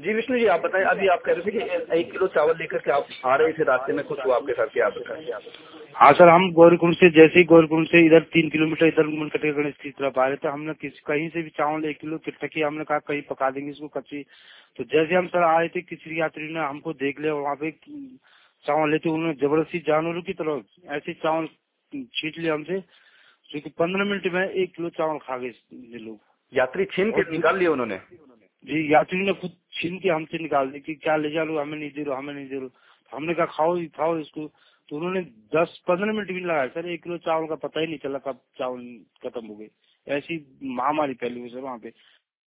जी विष्णु जी, आप बताएं, अभी आप कह रहे थे कि 1 किलो चावल लेकर के आप आ रहे थे, रास्ते में कुछ हुआ आपके साथ, क्या बताया? हाँ सर, हम गौरीकुंड से, जैसे ही गौरीकुंड से इधर 3 किलोमीटर इधर मुनकटे गणेश की तरफ आ रहे थे, हमने कहीं से भी चावल 1 किलो टकी, हमने कहा कहीं पका देंगे इसको कच्ची। तो जैसे हम सर आए थे, किसी यात्री ने हमको देख लिया वहाँ पे चावल लेते, उन्होंने जबरदस्ती जानवरों की तरह ऐसे चावल छीट लिया हमसे, क्योंकि 15 मिनट में 1 किलो चावल खा गए ये लोग। यात्री छीन के निकाल लिए उन्होंने? जी, यात्री ने खुद छीन के हमसे निकाल दी कि क्या ले जा लो, हमें नहीं दे रहा, हमें नहीं दे रहा। हमने कहा खाओ इसको। तो उन्होंने 10-15 मिनट भी लगाया सर, 1 किलो चावल का पता ही नहीं चला कब चावल खत्म हो गए। ऐसी महामारी फैली हुई सर वहाँ पे।